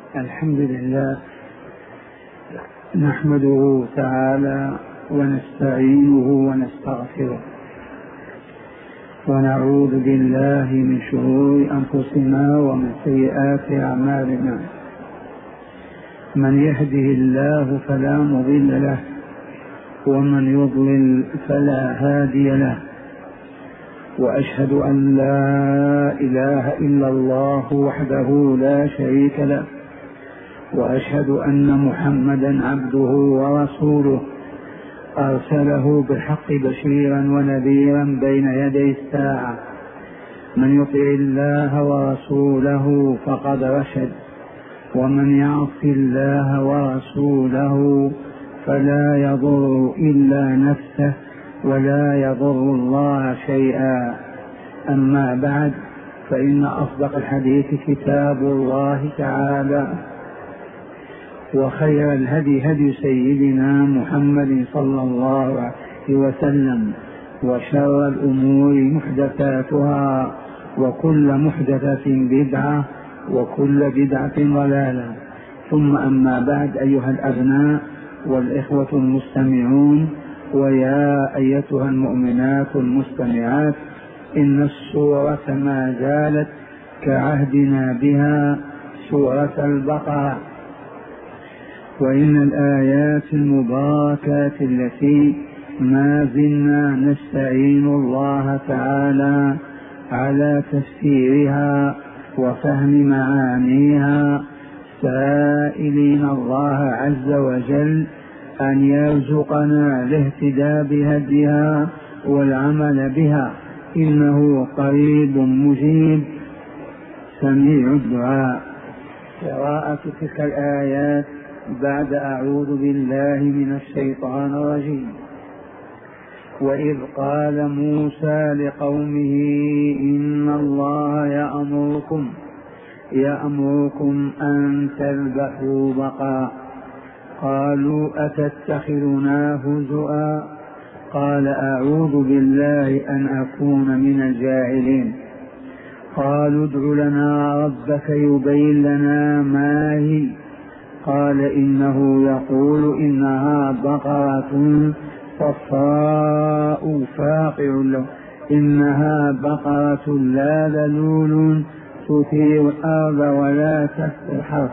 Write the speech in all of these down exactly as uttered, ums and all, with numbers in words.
الحمد لله نحمده تعالى ونستعينه ونستغفره ونعوذ بالله من شرور أنفسنا ومن سيئات أعمالنا. من يهده الله فلا مضل له ومن يضلل فلا هادي له، وأشهد أن لا إله إلا الله وحده لا شريك له، وأشهد أن محمدا عبده ورسوله أرسله بالحق بشيرا ونذيرا بين يدي الساعة. من يطع الله ورسوله فقد رشد، ومن يعص الله ورسوله فلا يضر إلا نفسه ولا يضر الله شيئا. أما بعد، فإن أصدق الحديث كتاب الله تعالى، وخير الهدي هدي سيدنا محمد صلى الله عليه وسلم، وشر الأمور محدثاتها، وكل محدثة بدعة، وكل بدعة ضلالة. ثم أما بعد، أيها الأبناء والإخوة المستمعون، ويا أيتها المؤمنات المستمعات، إن السورة ما زالت كعهدنا بها سورة البقرة، وإن الآيات المباركات التي ما زلنا نستعين الله تعالى على تفسيرها وفهم معانيها، سائلين الله عز وجل أن يرزقنا الاهتداء بهديها والعمل بها، إنه قريب مجيب سميع الدعاء. قراءة تلك الآيات بعد أعوذ بالله من الشيطان الرجيم. وإذ قال موسى لقومه إن الله يأمركم يأمركم أن تذبحوا بقرة، قالوا أتتخذنا هزؤا، قال أعوذ بالله أن أكون من الجاهلين. قالوا ادع لنا ربك يبين لنا ما هي، قال إنه يقول إنها بقرة صفراء فاقع لون إنها بقرة لا ذلول تثير الأرض ولا تسقي الحرث.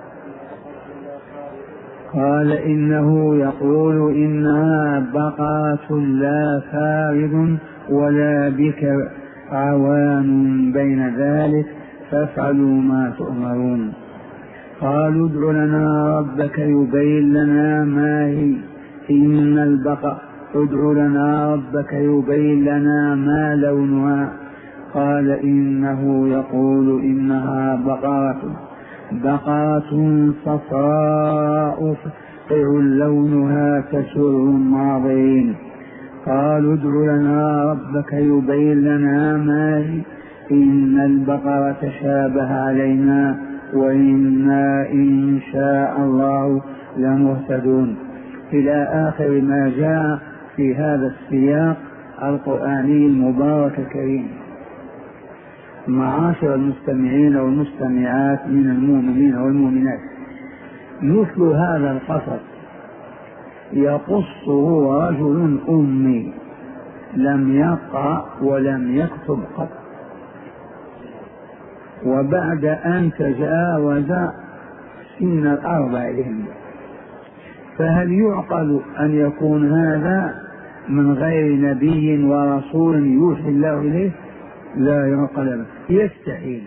قال إنه يقول إنها بقرة لا فارض ولا بكر عوان بين ذلك فافعلوا ما تؤمرون. قالوا ادع لنا ربك يبين لنا ما هي إن البقرة ادع لنا ربك يبين لنا ما لونها، قال إنه يقول إنها بقرة بقرة صفراء فاقع لونها تسر الناظرين. قالوا ادع لنا ربك يبين لنا ما هي إن البقرة تشابه علينا وإنا إن شاء الله لمهتدون، إلى آخر ما جاء في هذا السياق القرآني المبارك الكريم. معاشر المستمعين والمستمعات من المؤمنين والمؤمنات، مثل هذا القصص يقصه رجل أمي لم يقرأ ولم يكتب قط، وبعد أن تجاوز سن الأربعين، فهل يعقل أن يكون هذا من غير نبي ورسول يوحي الله إليه؟ لا يعقل، يستحيل.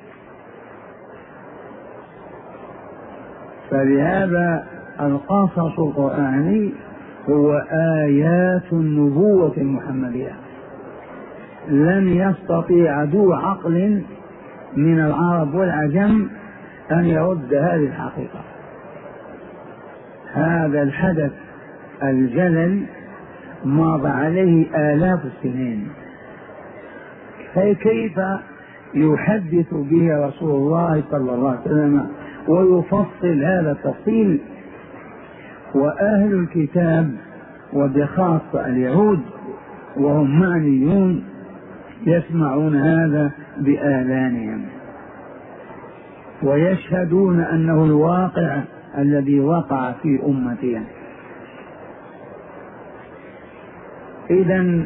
فلهذا القصص القرآني هو آيات النبوة المحمدية، لن يستطيع ذو عقل من العرب والعجم أن يرد هذه الحقيقة. هذا الحدث الجلل مضى عليه آلاف السنين، فكيف يحدث به رسول الله صلى الله عليه وسلم ويفصل هذا التفصيل؟ وأهل الكتاب وبخاصة اليهود وهم معنيون يسمعون هذا بآذانهم، ويشهدون أنه الواقع الذي وقع في أمتهم. إذن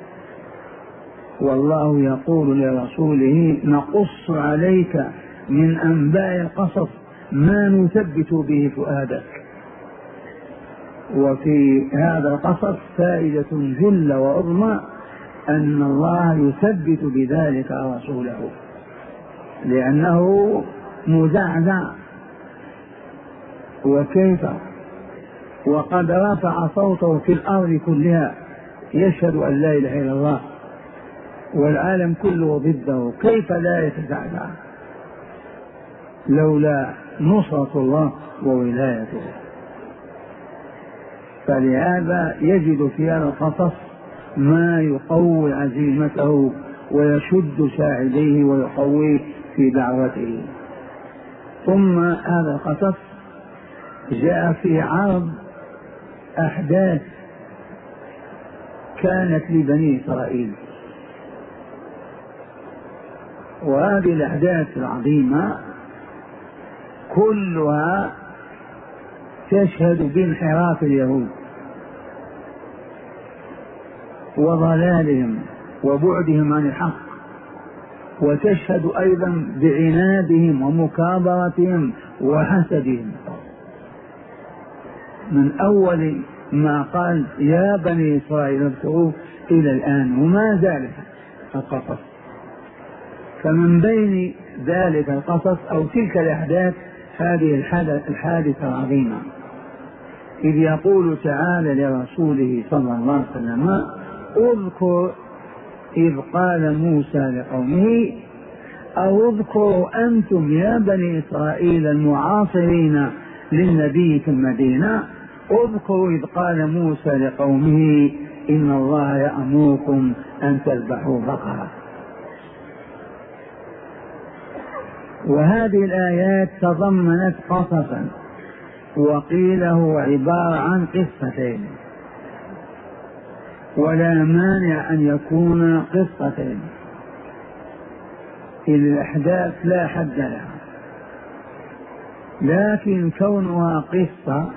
والله يقول لرسوله نقص عليك من أنباء القصص ما نثبت به فؤادك. وفي هذا القصص فائدة جلة وعظمى أن الله يثبت بذلك رسوله، لأنه مزعزع. وكيف وقد رفع صوته في الأرض كلها يشهد أن لا إله إلا الله والعالم كله ضده، كيف لا يتزعزع لولا نصرة الله وولايته؟ فلهذا يجد في هذا القصص ما يقوي عزيمته ويشد ساعديه ويقويه في دعوته. ثم هذا القصص جاء في عرض أحداث كانت لبني إسرائيل، وهذه الأحداث العظيمة كلها تشهد بانحراف اليهود وضلالهم وبعدهم عن الحق، وتشهد أيضا بعنادهم ومكابرتهم وحسدهم. من أول ما قال يا بني إسرائيل اذكروا إلى الآن وما زال القصص. فمن بين ذلك القصص أو تلك الأحداث هذه الحادثة العظيمة، إذ يقول تعالى لرسوله صلى الله عليه وسلم اذكر إذ قال موسى لقومه، أو اذكروا أنتم يا بني إسرائيل المعاصرين للنبي في المدينة، اذكروا إذ قال موسى لقومه إن الله يأمركم أن تذبحوا بقرة. وهذه الآيات تضمنت قصصا، وقيل هو عبارة عن قصتين، ولا مانع أن يكون قصتين إذ الأحداث لا حد لها، لكن كونها قصة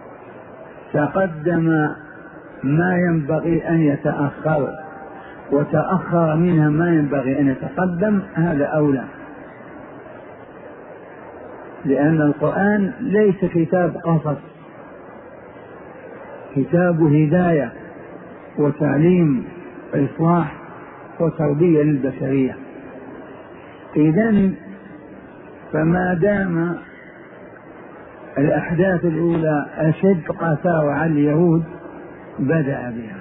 تقدم ما ينبغي أن يتأخر وتأخر منها ما ينبغي أن يتقدم، هذا أولى، لأن القرآن ليس كتاب قصص، كتاب هداية وتعليم إصلاح وتربية للبشرية. إذن فما دام الأحداث الأولى أشد قساوة على اليهود بدأ بها.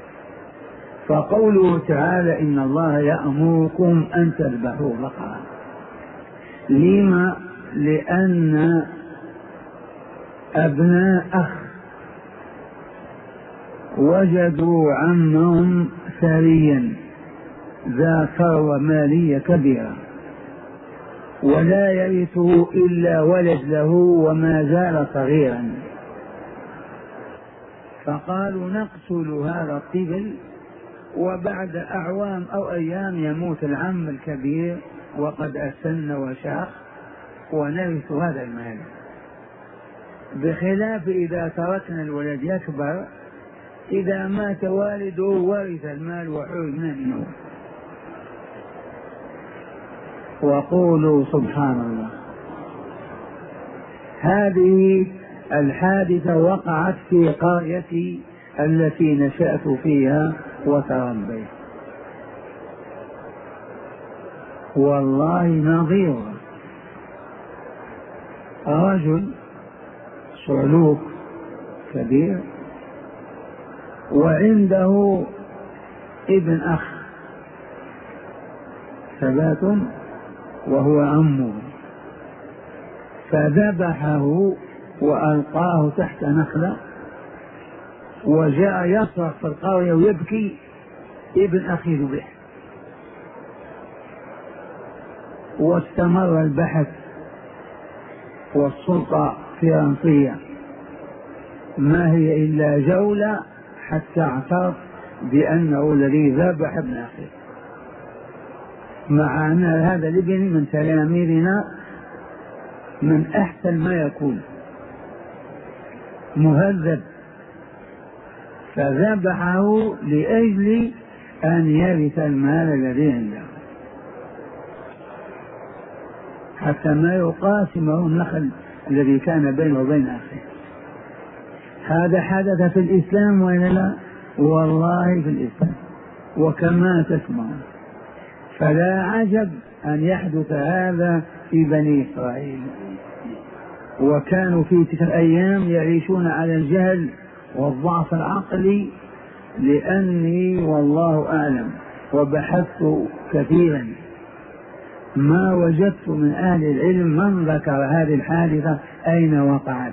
فقوله تعالى إن الله يأمركم أن تذبحوا بقرة، لما؟ لأن أبناء أخ وجدوا عمهم ثريا ذا ثروة مالية كبيرة ولا يرثه إلا ولد له وما زال صغيرا، فقالوا نقتل هذا الطفل وبعد أعوام أو أيام يموت العم الكبير وقد أسن وشاخ ونرث هذا المال، بخلاف إذا تركنا الولد يكبر، إذا مات والده ورث المال وحرمنا منه. وقولوا سبحان الله. هذه الحادثة وقعت في قريتي التي نشأت فيها وتربيت، والله نظير رجل صعلوك كبير وعنده ابن أخ ثبات وهو عمه، فذبحه وألقاه تحت نخلة، وجاء يصرخ في القرية ويبكي ابن أخي ذبح. واستمر البحث والسلطة فرنسية ما هي إلا جولة حتى اعترف بأنه الذي ذبح ابن أخيه، مع أن هذا الابن من تلاميذنا من أحسن ما يكون، مهذب، فذبحه لأجل أن يرث المال الذي عنده حتى ما يقاسمه النخل الذي كان بينه وبين أخيه. هذا حدث في الإسلام وإلا لا؟ والله في الإسلام وكما تسمعون. فلا عجب أن يحدث هذا في بني إسرائيل، وكانوا في تلك الأيام يعيشون على الجهل والضعف العقلي، لأني والله أعلم وبحثت كثيرا ما وجدت من أهل العلم من ذكر هذه الحادثة أين وقعت.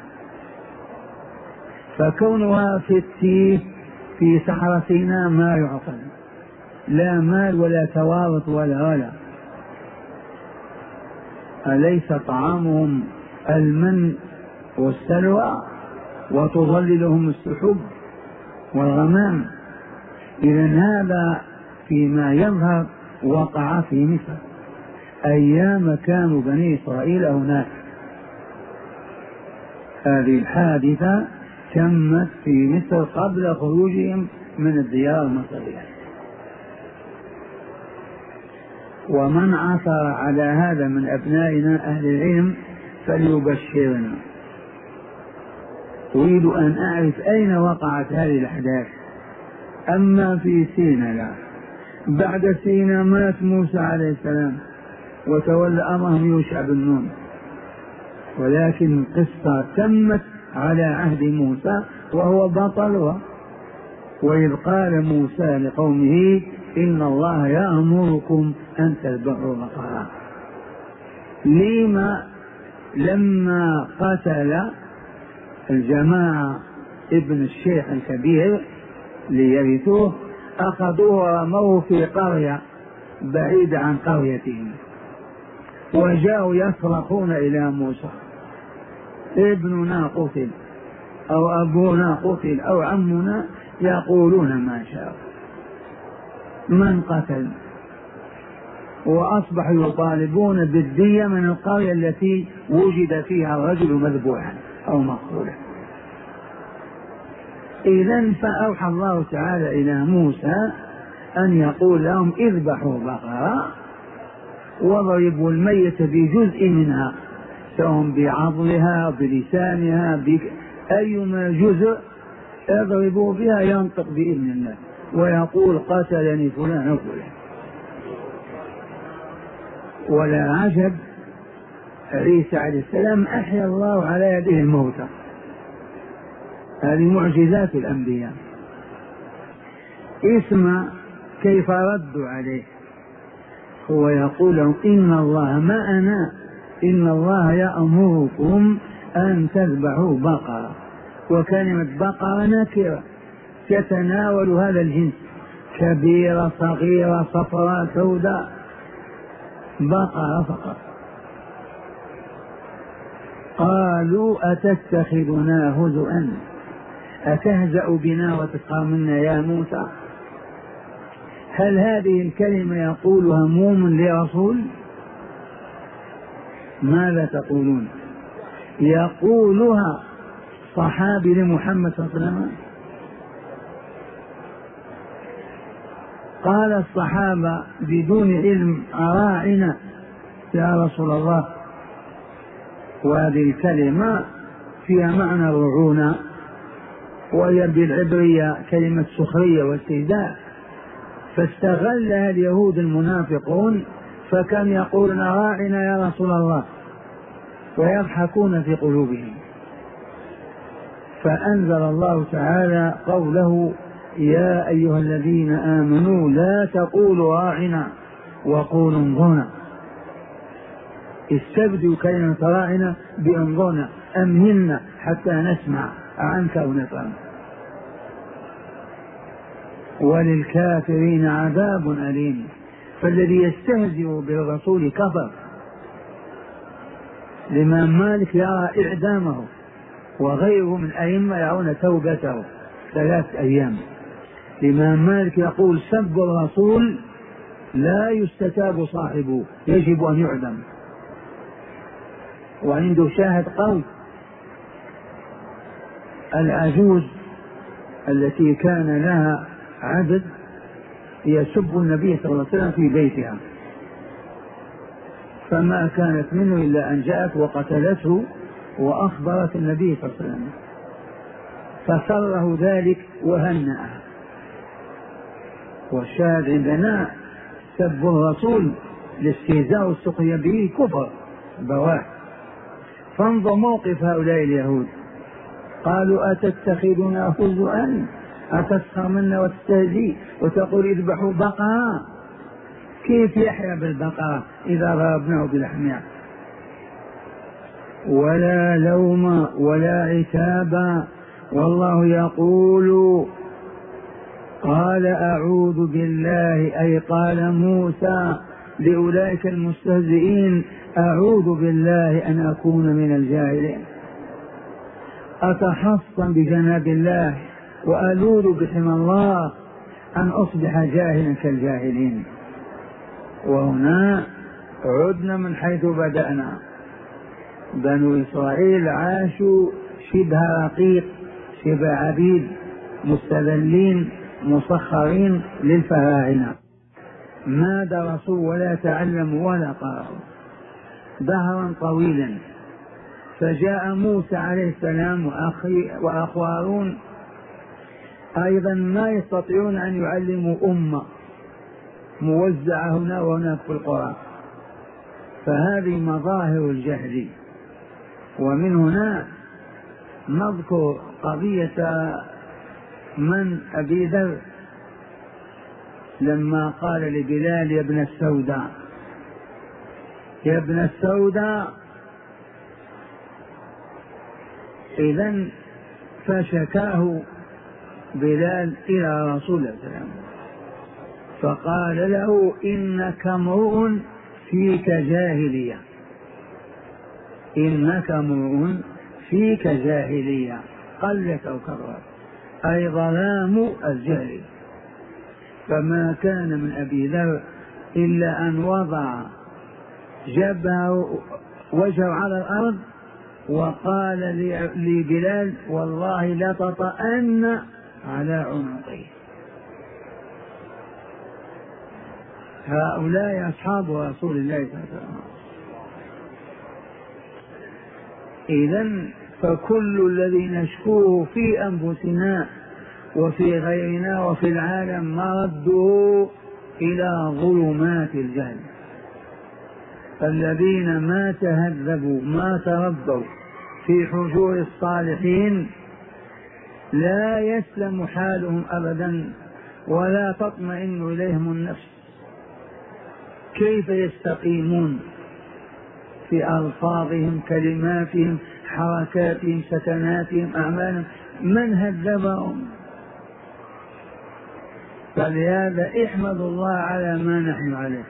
فكونها في التيه في صحراء سيناء ما يعقل، لا مال ولا توارث ولا ولا. أليس طعامهم المن والسلوى وتظللهم السحب والغمام؟ إذن هذا فيما يظهر وقع في مصر أيام كانوا بني إسرائيل هناك. هذه الحادثة تمت في مصر قبل خروجهم من الديار المصرية. ومن عثر على هذا من أبنائنا أهل العلم فليبشرنا. أريد أن أعرف أين وقعت هذه الأحداث. أما في سيناء لا، بعد سيناء مات موسى عليه السلام وتولى أمرهم يوشع بن نون، ولكن القصة تمت على عهد موسى وهو بطلها. وإذ قال موسى لقومه إن الله يأمركم أن تذبحوا بقرة. لما لما قتل الجماعة ابن الشيخ الكبير ليرثوه أخذوه ورموه في قرية بعيدة عن قريتهم، وجاءوا يصرخون إلى موسى ابننا قتل أو أبونا قتل أو عمنا، يقولون ما شاء من قتل، وأصبحوا يطالبون بالدية من القرية التي وجد فيها الرجل مذبوحا أو مقتولا. إذن فأوحى الله تعالى إلى موسى أن يقول لهم اذبحوا بقرة واضربوا الميت بجزء منها، سواء بعضلها بلسانها بأيما جزء اضربوا بها ينطق بإذن الله ويقول قتلني فلان وفلان. ولا عجب عيسى عليه السلام أحيا الله على يده الموتى. هذه معجزات الأنبياء. اسمع كيف ردوا عليه. هو يقول لهم إن الله معنا، إن الله يأمركم أن تذبحوا بقرة. وكلمة بقرة نكرة تتناول هذا الجنس، كبيرة صغيرة صفراء سوداء، بقرة فقط. قالوا أتتخذنا هزؤا أتهزأ بنا وتسخر منا يا موسى؟ هل هذه الكلمة يقولها مؤمن لرسول؟ ماذا تقولون؟ يقولها صحابي لمحمد صلى الله عليه وسلم. قال الصحابة بدون علم أراعنا يا رسول الله. وهذه الكلمة فيها معنى الرعونة، وهي بالعبرية كلمة سخرية واستهزاء، فاستغلها اليهود المنافقون فكان يقولون راعنا يا رسول الله ويضحكون في قلوبهم. فأنزل الله تعالى قوله يا أيها الذين آمنوا لا تقولوا راعنا وقولوا انظرنا. استبدلوا كلمة راعنا بانظرنا، أمهلنا حتى نسمع عنك ونفهم. وللكافرين عذاب أليم. فالذي يستهزئ بالرسول كفر. الإمام مالك يرى إعدامه، وغيره من أئمة يرون توبته ثلاث أيام. الإمام مالك يقول سب الرسول لا يستتاب صاحبه، يجب أن يعدم. وعنده شاهد قوي. العجوز التي كان لها عبد يسب النبي صلى الله عليه وسلم في بيتها، فما كانت منه إلا أن جاءت وقتلته وأخبرت النبي صلى الله عليه وسلم، فسره ذلك وهنأه. والشاهد عندنا سب الرسول الاستهزاء والسخرية به كفر بواح. فانظر موقف هؤلاء اليهود، قالوا أتتخذنا هزؤا أتسخر منا وتستهزئ وتقول اذبحوا بقرة. كيف يحيا بالبقرة إذا ضربناه بلحمها؟ ولا لوم ولا عتابا، والله يقول قال أعوذ بالله، أي قال موسى لأولئك المستهزئين أعوذ بالله أن أكون من الجاهلين. أتحصن بجناب الله وألوذ بحمى الله أن أصبح جاهلا كالجاهلين. وهنا عدنا من حيث بدأنا. بنو إسرائيل عاشوا شبه رقيق، شبه عبيد، مستذلين مسخرين للفراعنة، ما درسوا ولا تعلموا ولا قرأوا دهرا طويلا. فجاء موسى عليه السلام وأخي وأخو هارون أيضا ما يستطيعون أن يعلموا أمة موزعة هنا وهناك في القرى، فهذه مظاهر الجهل. ومن هنا نذكر قضية من أبي ذر لما قال لبلال يا ابن السوداء يا ابن السوداء، إذن فشكاه بلال إلى رسول الله صلى الله عليه وسلم فقال له إنك امرؤ فيك جاهلية، إنك امرؤ فيك جاهلية قلت أو كبرت، أي ظلام الجهل. فما كان من أبي ذر إلا أن وضع جبهه وجهه على الأرض وقال لبلال والله لا تطأن على عنقه. هؤلاء أصحاب رسول الله صلى الله عليه وسلم. إذن فكل الذي نشكوه في أنفسنا وفي غيرنا وفي العالم مرده إلى ظلمات الجهل. الذين ما تهذبوا ما تربوا في حجور الصالحين لا يسلم حالهم أبدا ولا تطمئن إليهم النفس. كيف يستقيمون في ألفاظهم كلماتهم حركاتهم سكناتهم أعمالهم؟ من هذبهم؟ فلهذا احمد الله على ما نحن عليه.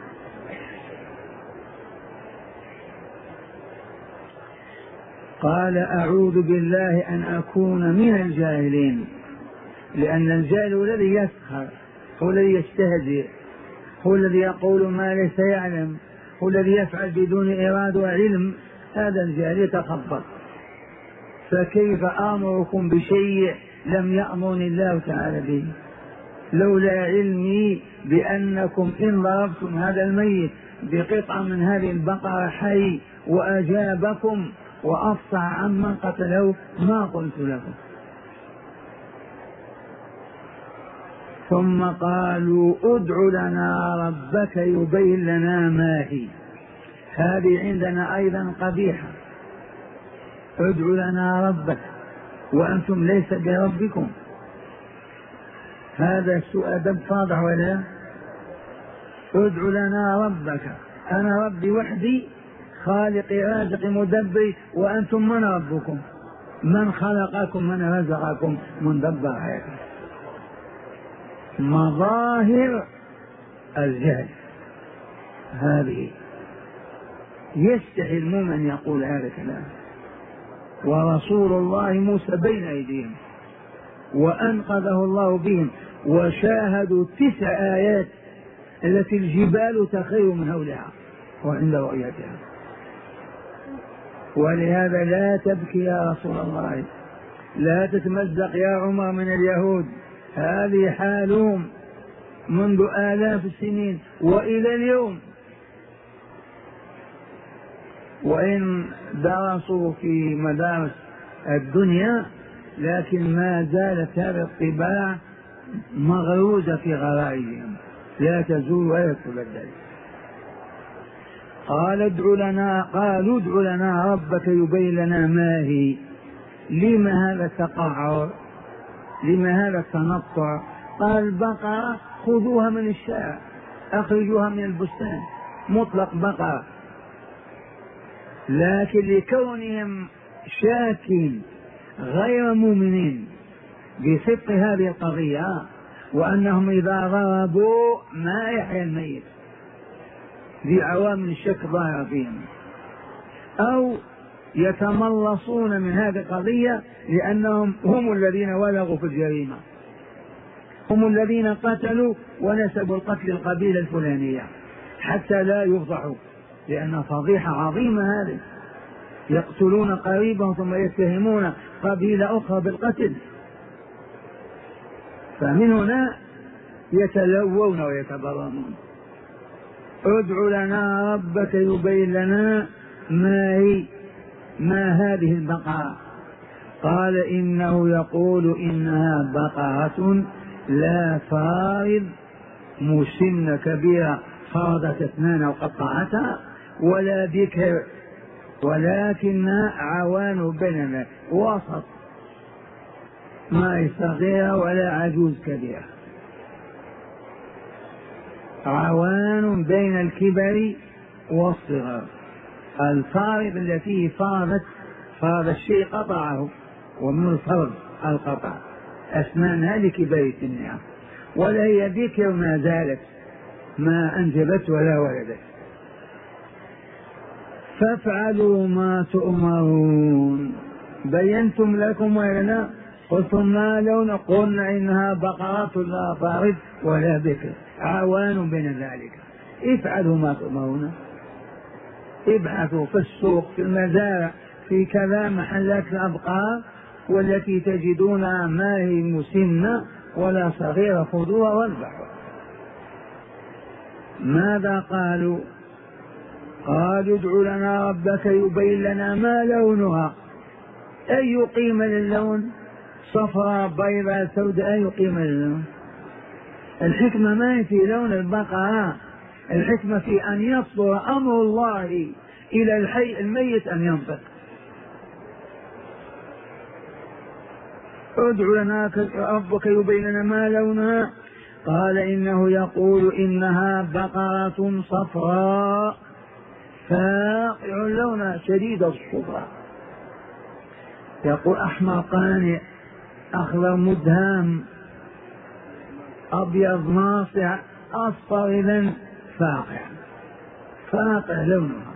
قال أعوذ بالله أن أكون من الجاهلين، لأن الجاهل هو الذي يسخر، هو الذي يستهزئ، هو الذي يقول ما ليس يعلم، هو الذي يفعل بدون إرادة وعلم. هذا الجاهل يتخبط. فكيف آمركم بشيء لم يأمرني الله تعالى به؟ لولا علمي بأنكم إن ضربتم هذا الميت بقطعة من هذه البقرة حي وأجابكم وأفصح عمن قتله ما قلت لكم. ثم قالوا ادع لنا ربك يبين لنا ما هي. هذه عندنا أيضا قبيحة، ادع لنا ربك وأنتم ليس بربكم. هذا السؤال فاضح ولا؟ ادع لنا ربك، أنا ربي وحدي خالق رازق مدبر، وأنتم من ربكم؟ من خلقكم؟ من رزقكم؟ من دبر حياتكم؟ مظاهر الجهل هذه. يستحي المؤمن أن يقول هذا الكلام. ورسول الله موسى بين أيديهم وأنقذه الله بهم، وشاهدوا تسع آيات التي الجبال تخير من هولها وعند رؤيتها. ولهذا لا تبكي يا رسول الله، لا تتمزق يا عمر من اليهود، هذه حالهم منذ آلاف السنين وإلى اليوم، وإن درسوا في مدارس الدنيا لكن ما زالت هذه الطباع مغروزة في غرائزهم لا تزول ولا تبدل. قال ادع لنا قالوا ادع لنا ربك يبين لنا ما هي. لما هذا التقعر؟ لما هذا التنطع؟ قال البقرة خذوها من الشارع، أخرجوها من البستان، مطلق بقرة. لكن لكونهم شاكين غير مؤمنين بصدق هذه القضية، وأنهم إذا ضربوا ما يحيا الميت، ذي عوامل الشك ظاهرة فيهم، أو يتملصون من هذه القضية لأنهم هم الذين ولغوا في الجريمة، هم الذين قتلوا ونسبوا القتل القبيلة الفلانية حتى لا يفضحوا، لأن فضيحة عظيمة هذه، يقتلون قريبهم ثم يتهمون قبيلة أخرى بالقتل. فمن هنا يتلوون ويتبرمون. ادع لنا ربك يبين لنا ما هي، ما هذه البقرة؟ قال إنه يقول إنها بقرة لا فارض مسن كبيرة فرضت اثنان وقطعتها، ولا بكر ولكنها عوان بيننا وسط، ما صغيرة ولا عجوز كبيرة، عوان بين الكبر والصغر. الفارض التي فارضت فارض الشيء قطعه، ومن الفرض القطع أسنانها لكبر سنها، ولا هي بكر ما زالت ما أنجبت ولا ولدت. فافعلوا ما تؤمرون. بينتم لكم ولنا، قلتم ما لون، قلنا إنها بقرة لا فارض ولا بكر عوان بين ذلك. افعلوا ما تؤمرون، ابحثوا في السوق في المزارع في كذا محلات الأبقار والتي تجدونها ما هي مسنة ولا صغيرة خذوها واذبحوا. ماذا قالوا؟ قالوا ادع لنا ربك يبين لنا ما لونها، أي قيمة للون؟ صفراء بيضاء سوداء، أي قيمة للون؟ الحكمة ما في لون البقرة، الحكمة في أن يصدر أمر الله إلى الحي الميت أن ينطق. ادع لنا ربك يبين لنا ما لونها، قال إنه يقول إنها بقرة صفراء فاقع لونها شديد الصفرة، يقول أحمر قانع، أخضر مدهام، أبيض ناصع، أصفر إذن فاقع، فاقع لونها.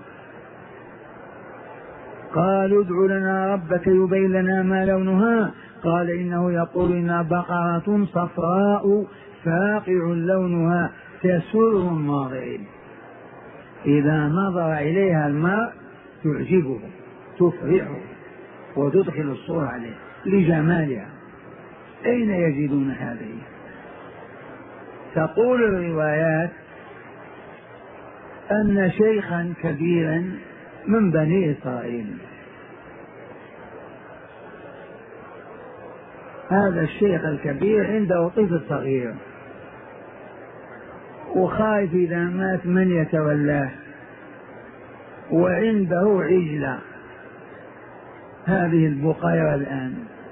قالوا ادع لنا ربك يبين لنا ما لونها، قال إنه يقول إنها بقرة صفراء فاقع لونها تسر الناظرين، إذا نظر إليها المرء تعجبه تفرحه وتدخل الصور عليه لجمالها. أين يجدون هذه؟ تقول الروايات أن شيخا كبيرا من بني إسرائيل، هذا الشيخ الكبير عنده طفل صغير وخايف إذا مات من يتولاه، وعنده عجلة هذه البقيرة الآن،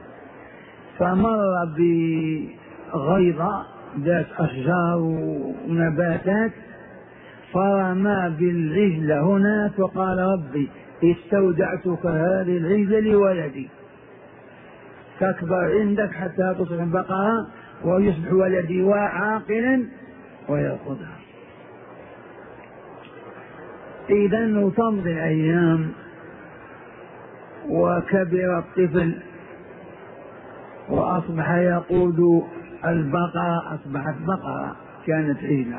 فمر بغيضة ذات أشجار ونباتات فرمى بالعجلة هناك وقال ربي استودعتك هذه العجلة لولدي تكبر عندك حتى تصبح بقرة ويصبح ولدي عاقلا ويأخذها. إذا تمضي الأيام وكبر الطفل وأصبح يقود البقرة، أصبحت بقرة كانت عجلة،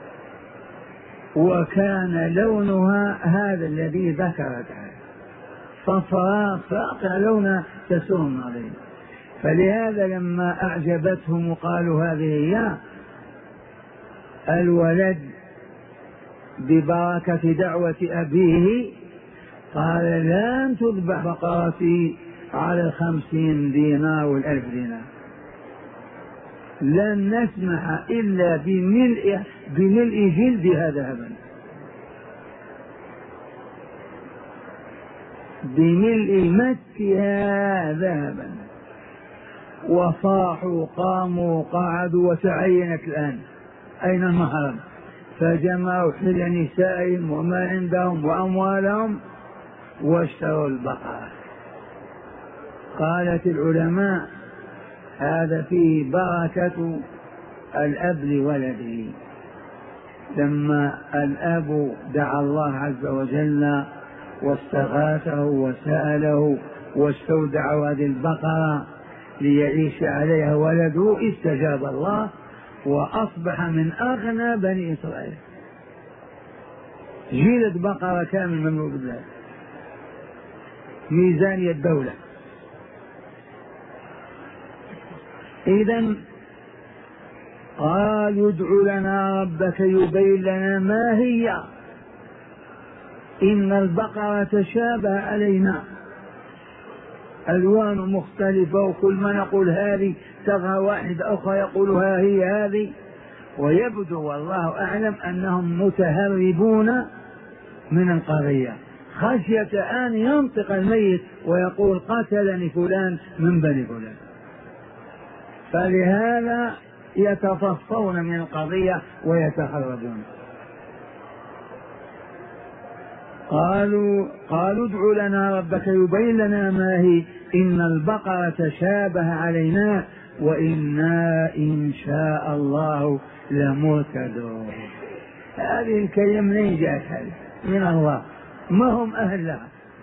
وكان لونها هذا الذي ذكرته صفراء فاقع لونها تسر الناظرين. فلهذا لما أعجبتهم وقالوا هذه هي الولد ببركة دعوة أبيه، قال لن تذبح بقرتي على الخمسين دينار والألف دينار، لن نسمح إلا بملء بملء جلدها ذهبا، بملء مسها ذهبا. وصاحوا قاموا قعدوا وتعينت الآن أين المهرب، فجمعوا حل نسائهم وما عندهم وأموالهم واشتروا البقرة. قالت العلماء هذا فيه بركة الأب لولده. لما الأب دعا الله عز وجل واستغاثه وسأله واستودع هذه البقرة ليعيش عليها ولده، استجاب الله وأصبح من أغنى بني إسرائيل. جيلة بقرة كامل مملوك بالله، ميزانية الدولة. إذن قالوا ادع لنا ربك يبين لنا ما هي، إن البقرة تشابه علينا، ألوان مختلفة، وكل ما نقول هذه تظهر واحد أخرى يقول ها هي هذه. ويبدو والله أعلم أنهم متهربون من القضية خشية أن ينطق الميت ويقول قتلني فلان من بني فلان، فلهذا يتفصون من القضية ويتهربون. قالوا قالوا ادع لنا ربك يبين لنا ما هي، إن البقرة تشابه علينا وإنا إن شاء الله لمهتدون. هذه الكلمة منين جاءت؟ هذه من الله، ما هم أهل لها.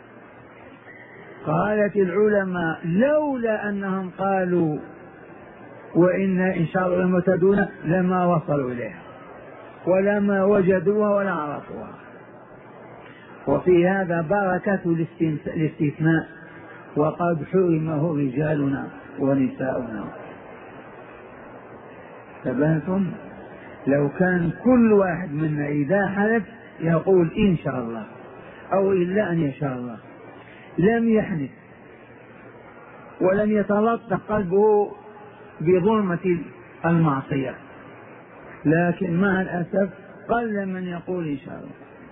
قالت العلماء لولا أنهم قالوا وإنا إن شاء الله لمهتدون لما وصلوا إليها ولما وجدوها ولا عرفوها. وفي هذا بركة الاستثناء، وقد حرمه رجالنا ونساؤنا. تبهتم لو كان كل واحد منا إذا حلف يقول إن شاء الله أو إلا أن يشاء الله، لم يحنث ولم يتلطف قلبه بظلمة المعصية، لكن مع الأسف قل من يقول إن شاء الله.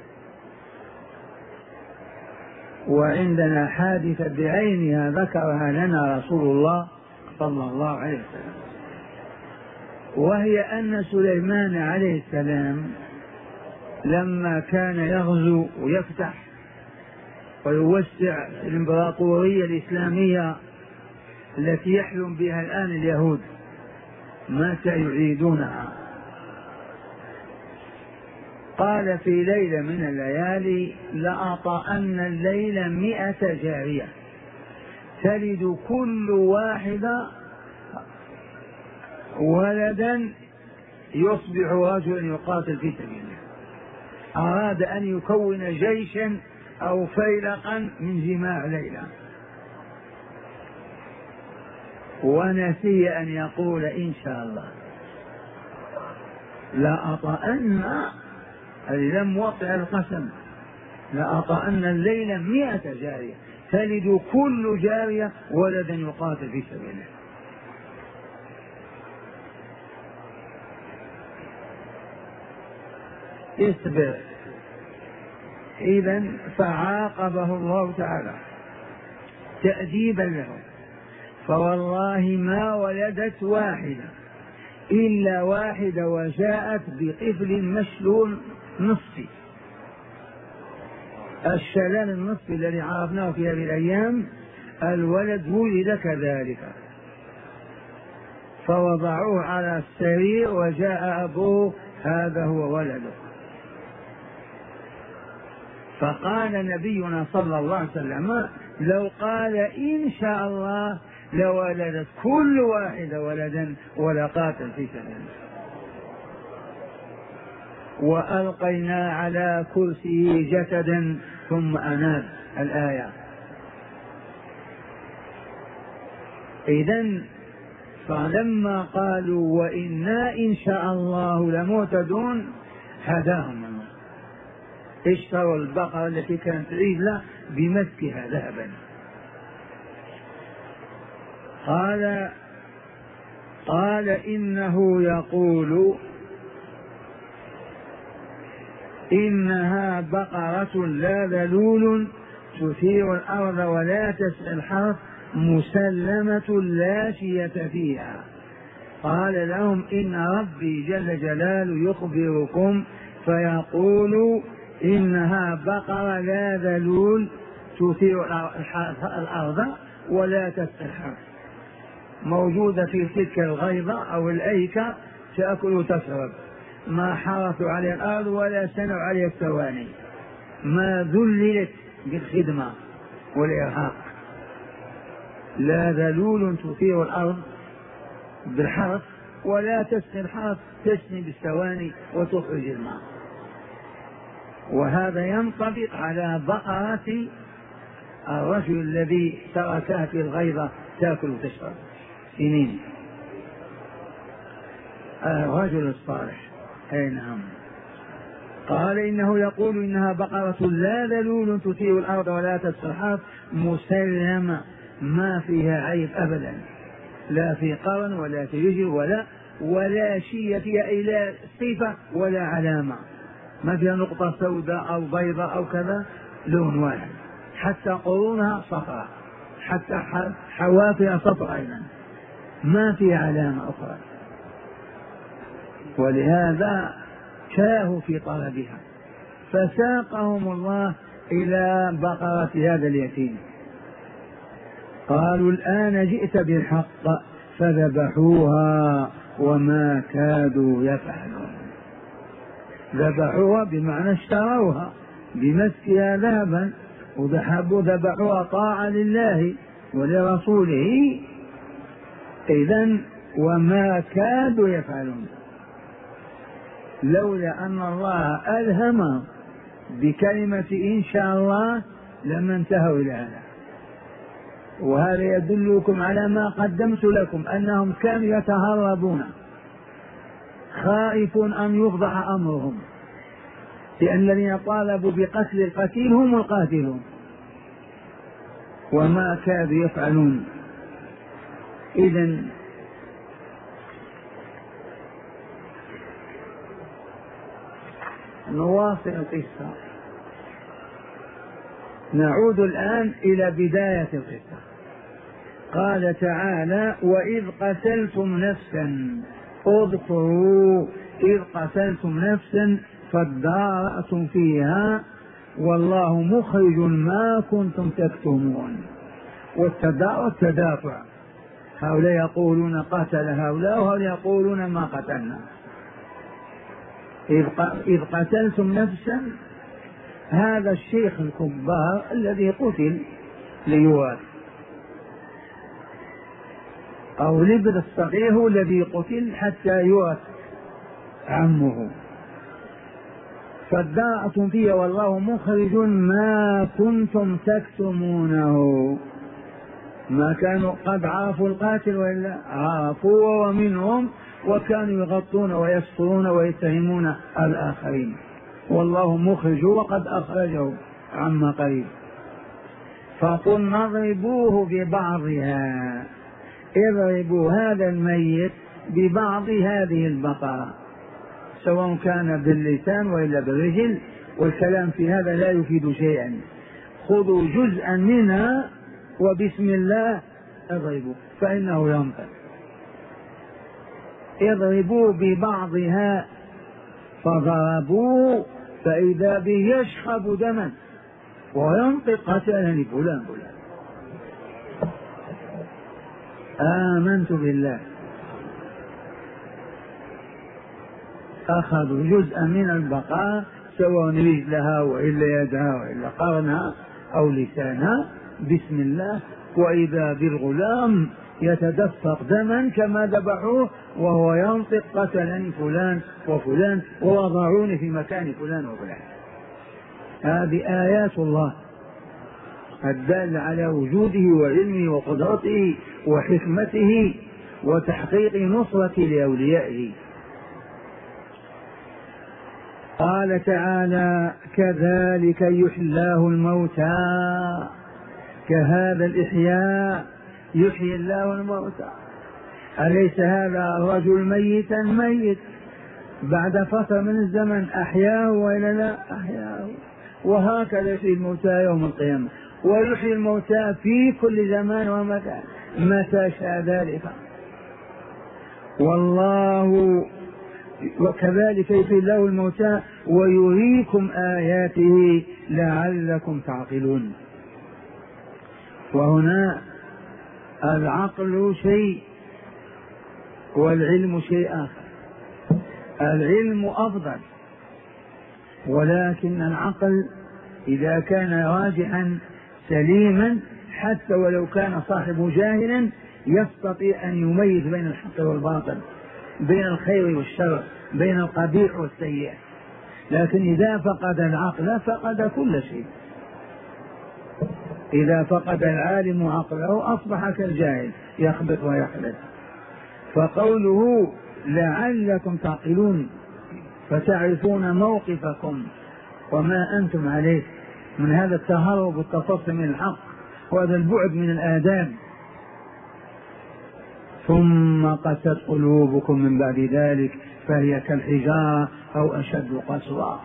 وعندنا حادثة بعينها ذكرها لنا رسول الله صلى الله عليه وسلم، وهي أن سليمان عليه السلام لما كان يغزو ويفتح ويوسع الإمبراطورية الإسلامية التي يحلم بها الآن اليهود متى يعيدونها، قال في ليلة من الليالي لأطأن الليل مئة جارية تلد كل واحدة ولدا يصبح رجلا يقاتل في سبيل الله. أراد أن يكون جيشا أو فيلقا من جماع ليلى، ونسي أن يقول إن شاء الله. لأطأن هذه لم وقع القسم، لأطأن الليل مئة جارية تلد كل جارية ولدا يقاتل في سبيل الله. اصبر. إذن فعاقبه الله تعالى تأديبا له، فوالله ما ولدت واحدة إلا واحدة وجاءت بطفل مشلول نصفي، الشلال النصفي الذي عرفناه في هذه الأيام، الولد ولد كذلك، فوضعوه على السرير وجاء أبوه هذا هو ولده. فقال نبينا صلى الله عليه وسلم لو قال إن شاء الله لولدت كل واحدة ولدا ولقاتل في سبيل الله. وألقينا على كرسيه جسدا ثم أناب الآية. إذن فلما قالوا وإنا إن شاء الله لمهتدون هداهم الله، اشتروا البقرة التي كانت عجلة بمسكها ذهبا. قال قال إنه يقول إنها بقرة لا ذلول تثير الأرض ولا تسقي الحرث مسلمة لا شية فيها. قال لهم إن ربي جل جلاله يخبركم فيقول إنها بقرة لا ذلول تثير الأرض ولا تسقي الحرث، موجودة في تلك الغيضة أو الأيكة تأكل وتشرب، ما حرثوا على الأرض ولا سنوا على الثواني، ما ذللت بالخدمة والإرهاق. لا ذلول تثير الأرض بالحرث ولا تسقي الحرث، تسقي بالثواني وتخرج الماء. وهذا ينطبق على بقرة الرجل الذي تركها في الغيضة تأكل وتشرب سنين، الرجل الصالح. أي نعم. قال إنه يقول إنها بقرة لا ذلول تثير الأرض ولا تسقي الحرث مسلمة، ما فيها عيب أبدا، لا في قرن ولا في رجل ولا ولا شيء فيها، أي لا صفة ولا علامة، ما فيها نقطة سوداء أو بيضاء أو كذا، لون واحد، حتى قرونها صفراء، حتى حوافها صفراء أيضا، ما في علامة أخرى. ولهذا شاهوا في طلبها، فساقهم الله إلى بقرة هذا اليتيم. قالوا الآن جئت بالحق فذبحوها وما كادوا يفعلون. ذبحوها بمعنى اشتروها بمسكها ذهبا، وذهبوا ذبحوها طاعة لله ولرسوله. إذن وما كادوا يفعلون، لولا أن الله ألهم بكلمة إن شاء الله لما انتهوا إلى هذا. وهذا يدلكم على ما قدمت لكم، أنهم كانوا يتهربون، خائفون أن يفضح أمرهم، لأن الذين طالبوا بقتل القتيل هم القاتلون، وما كادوا يفعلون. إذن نواصل القصة، نعود الآن إلى بداية القصة. قال تعالى وإذ قتلتم نفسا، اذكروا إذ قتلتم نفسا فادارأتم فيها والله مخرج ما كنتم تكتمون. والتدارؤ التدافع، هؤلاء يقولون قتل هؤلاء وهؤلاء يقولون ما قتلنا. إذ قتلتم نفسا، هذا الشيخ الكبار الذي قتل ليوارث، أو الابن الصغير الذي قتل حتى يورث عمه. فادارأتم فيها والله مخرج ما كنتم تكتمونه. ما كانوا قد عرفوا القاتل وإلا عرفوا ومنهم، وكانوا يغطون ويسترون ويتهمون الآخرين، والله مخرج وقد أخرجه عما قريب. فقلنا اضربوه ببعضها، اضربوا هذا الميت ببعض هذه البقرة، سواء كان باللسان وإلا بالرجل، والكلام في هذا لا يفيد شيئا. خذوا جزءا منها وبسم الله اضربوا فإنه ينطق. اضربوا ببعضها فضربوا فإذا به يشخب دما وينطق قتلني فلان فلان. آمنت بالله. أخذوا جزءا من البقرة، سواء رجلها وإلا يدها وإلا قرنها أو لسانها، بسم الله، وإذا بالغلام يتدفق دما كما ذبحوه وهو ينطق قتلني فلان وفلان ووضعوني في مكان فلان وفلان. هذه آيات الله الدال على وجوده وعلمه وقدرته وحكمته وتحقيق نصرة لأوليائه. قال تعالى: كذلك يحيي الله الموتى، كهذا الإحياء يحيي الله الموتى. أليس هذا الرجل ميتا ميت بعد فترة من الزمن أحياه وإلا لا أحياه؟ وهكذا يحيي الموتى يوم القيامة، ويحيي الموتى في كل زمان ومكان متى شاء ذلك. والله وكذلك يحيي الله الموتى ويريكم آياته لعلكم تعقلون. وهنا العقل شيء والعلم شيء آخر. العلم أفضل، ولكن العقل إذا كان راجعا سليما حتى ولو كان صاحبه جاهلا يستطيع أن يميز بين الحق والباطل، بين الخير والشر، بين القبيح والسيء. لكن إذا فقد العقل فقد كل شيء. إذا فقد العالم عقله أصبح كالجاهل يخبط ويخلد. فقوله لعلكم تعقلون، فتعرفون موقفكم وما أنتم عليه من هذا التهرب والتصفي من الحق وهذا البعد من الآداب. ثم قست قلوبكم من بعد ذلك فهي كالحجارة أو أشد قسوة.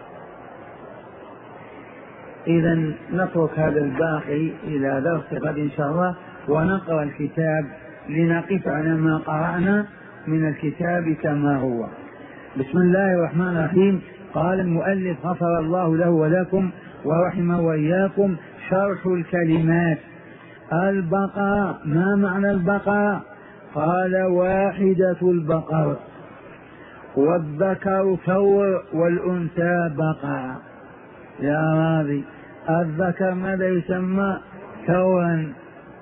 إذا نترك هذا الباقي إلى درس غد إن شاء الله، ونقرأ الكتاب لنقف على ما قرأنا من الكتاب كما هو. بسم الله الرحمن الرحيم. قال المؤلف غفر الله له ولكم ورحمه وإياكم. شرح الكلمات. البقرة، ما معنى البقرة؟ قال واحدة البقر، والذكر ثور والأنثى بقرة. يا راضي، الذكر ماذا يسمى؟ ثورا،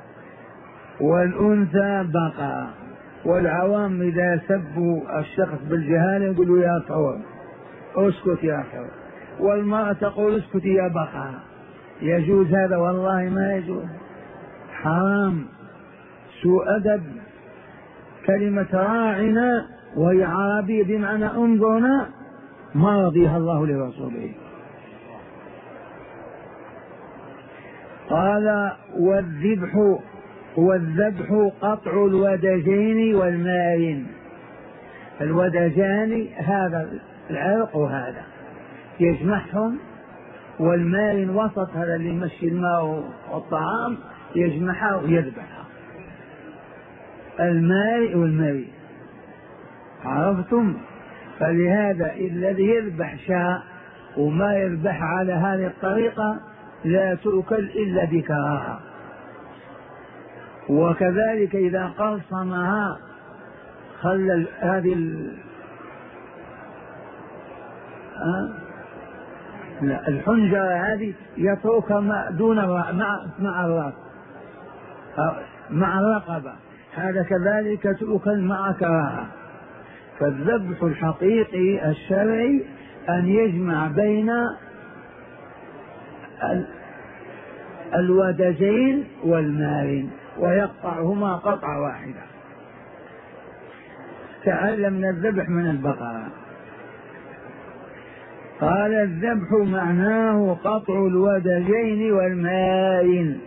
والأنثى بقرة. والعوام إذا سبوا الشخص بالجهالة يقولوا يا ثور، اسكت يا ثور، والمرأة تقول اسكت يا بقرة. يجوز هذا؟ والله ما يجوز، حرام، سوء أدب. كلمة راعنا وهي عربية بمعنى انظرنا ما رضيها الله لرسوله. قال والذبح، والذبح قطع الودجين والمارين. الودجان هذا العرق وهذا يجمعهم، والمارين وسط هذا اللي يمشي الماء والطعام يجمعها ويذبحها. الماء والماري، عرفتم؟ فلهذا الذي يذبح شاء وما يذبح على هذه الطريقة لا تؤكل إلا بكراهة. وكذلك إذا قلصمها خلى هذه ال... أه؟ لا، الحنجرة هذه يتركها دون مع مع الراس مع الرقبة، هذا كذلك تؤكل مع كراهة. فالذبح الحقيقي الشرعي أن يجمع بين الودجين والمارين ويقطعهما قطعة واحدة. تعلمنا الذبح من البقرة. قال الذبح معناه قطع الودجين والمارين.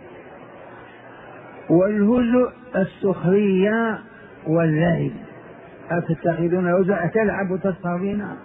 والهزء السخرية واللعب، أتتخذون هزءا تلعب وتسخر بنا.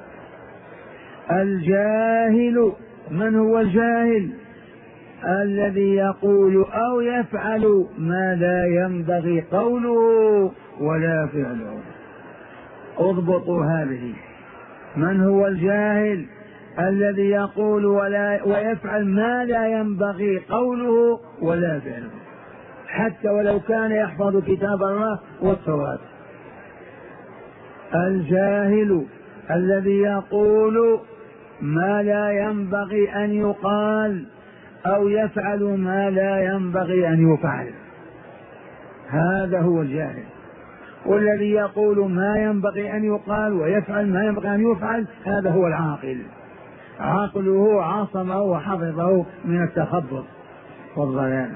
الجاهل، من هو الجاهل؟ الذي يقول أو يفعل ما لا ينبغي قوله ولا فعله. اضبطوا هذه. من هو الجاهل؟ الذي يقول ولا ويفعل ما لا ينبغي قوله ولا فعله، حتى ولو كان يحفظ كتاب الله والتوراة. الجاهل الذي يقول ما لا ينبغي أن يقال أو يفعل ما لا ينبغي أن يفعل، هذا هو الجاهل. والذي يقول ما ينبغي أن يقال ويفعل ما ينبغي أن يفعل هذا هو العاقل. عقله عصمه وحفظه من التخبط. والضلال.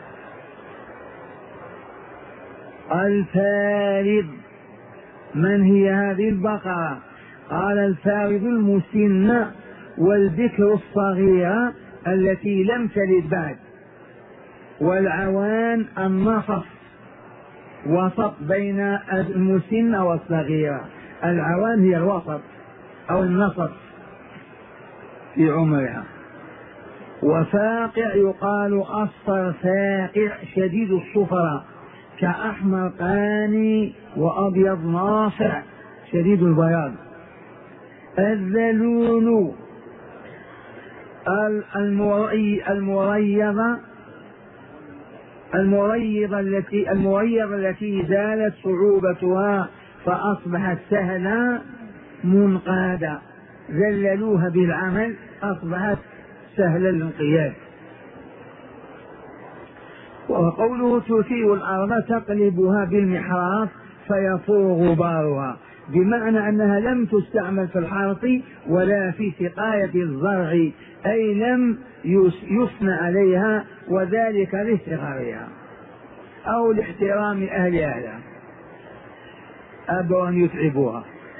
الفارض، من هي هذه البقرة؟ قال الفارض المسنة والبكر الصغيرة التي لم تلد بعد، والعوان النصف، وسط بين المسنة والصغيرة. العوان هي الوسط أو النصف في عمرها. وفاقع يقال أصفر فاقع شديد الصفرة، كأحمر قاني وأبيض ناصع شديد البياض. الذلول المريضة المريضة التي المريضة التي زالت صعوبتها فأصبحت سهلة منقادة، ذللوها بالعمل أصبحت سهل الانقياد. وقوله تثير الأرض تقلبها بالمحراث فيفور غبارها، بمعنى أنها لم تستعمل في الحرث ولا في سقاية الزرع، أي لم يثنى عليها، وذلك لاصطغارها أو لاحترام أهلها، أبوا أن يتعبوها.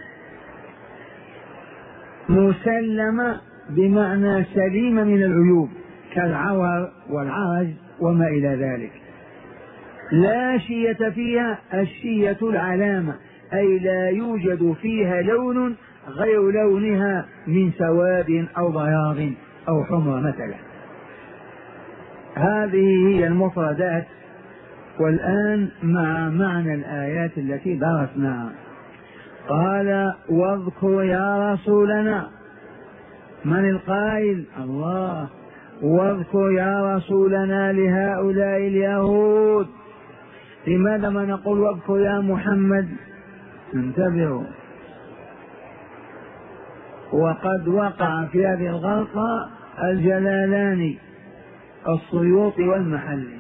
مسلمة بمعنى سليمة من العيوب كالعور والعرج وما إلى ذلك. لا شية فيها، الشية العلامة، أي لا يوجد فيها لون غير لونها من سواد أو بياض أو حمر مثلا. هذه هي المفردات. والآن مع معنى الآيات التي درسناها. قال واذكر يا رسولنا، من القائل؟ الله. واذكر يا رسولنا لهؤلاء اليهود. لماذا ما نقول واذكر يا محمد؟ انتبهوا، وقد وقع في هذه الغلطة الجلالان السيوطي والمحلي،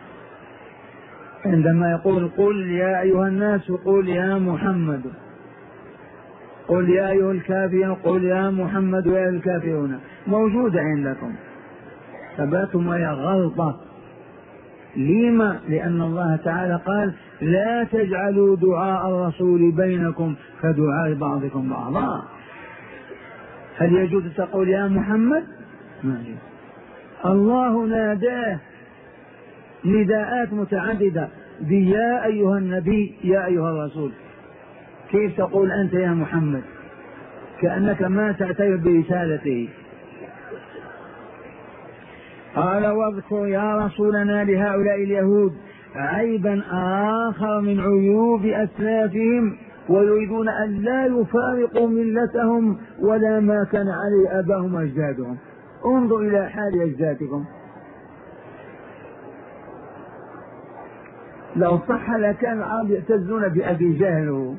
عندما يقول قل يا أيها الناس قل يا محمد، قل يا أيها الكافرون قل يا محمد يا الكافرون، موجودة عندكم، ثباتهم وهي غلطة. لما؟ لأن الله تعالى قال لا تجعلوا دعاء الرسول بينكم كدعاء بعضكم بعضا. هل يجوز تقول يا محمد؟ ما يجوز. الله ناداه نداءات متعددة بيا أيها النبي يا أيها الرسول، كيف تقول أنت يا محمد كأنك ما تعترف برسالته؟ قال واذكر يا رسولنا لهؤلاء اليهود عيبا آخر من عيوب أسلافهم، ويريدون أن لا يفارقوا ملتهم ولا ما كان عليه آباهم وأجدادهم. انظر إلى حال أجدادكم، لو صح لكان العرب يعتزون بأبي جهل.